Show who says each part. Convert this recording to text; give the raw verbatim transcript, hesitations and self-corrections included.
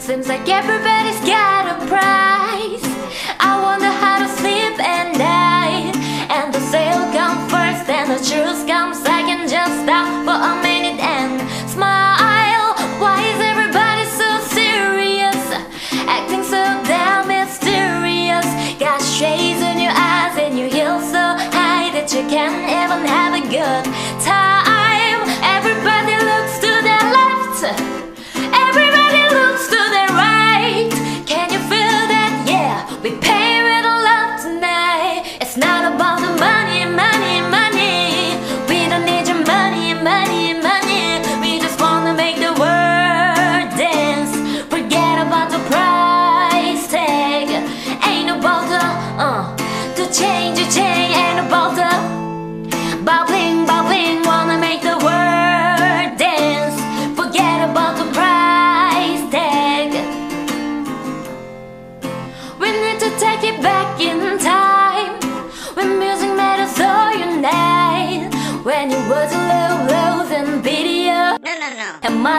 Speaker 1: Seems like everybody's got a price. I wonder how to sleep at night. And the sale comes first and the truth comes second. Just stop for a minute and smile. Why is everybody so serious? Acting so damn mysterious. Got shades in your eyes and you heels so high that you can't even have a good time. Everybody looks to their left. Everybody looks to their right. Can you feel that? Yeah, we pay with love tonight. It's not about the money, money, money. We don't need your money, money, money. We just wanna make the world dance. Forget about the price tag. Ain't about the, uh, to change your chain. Ain't about the bubbling, bubbling. Wanna make the world dance. Forget about the price tag. We need to take it back in time, when music made us all unite. When you was a little low and video,
Speaker 2: No, no, no.
Speaker 1: and my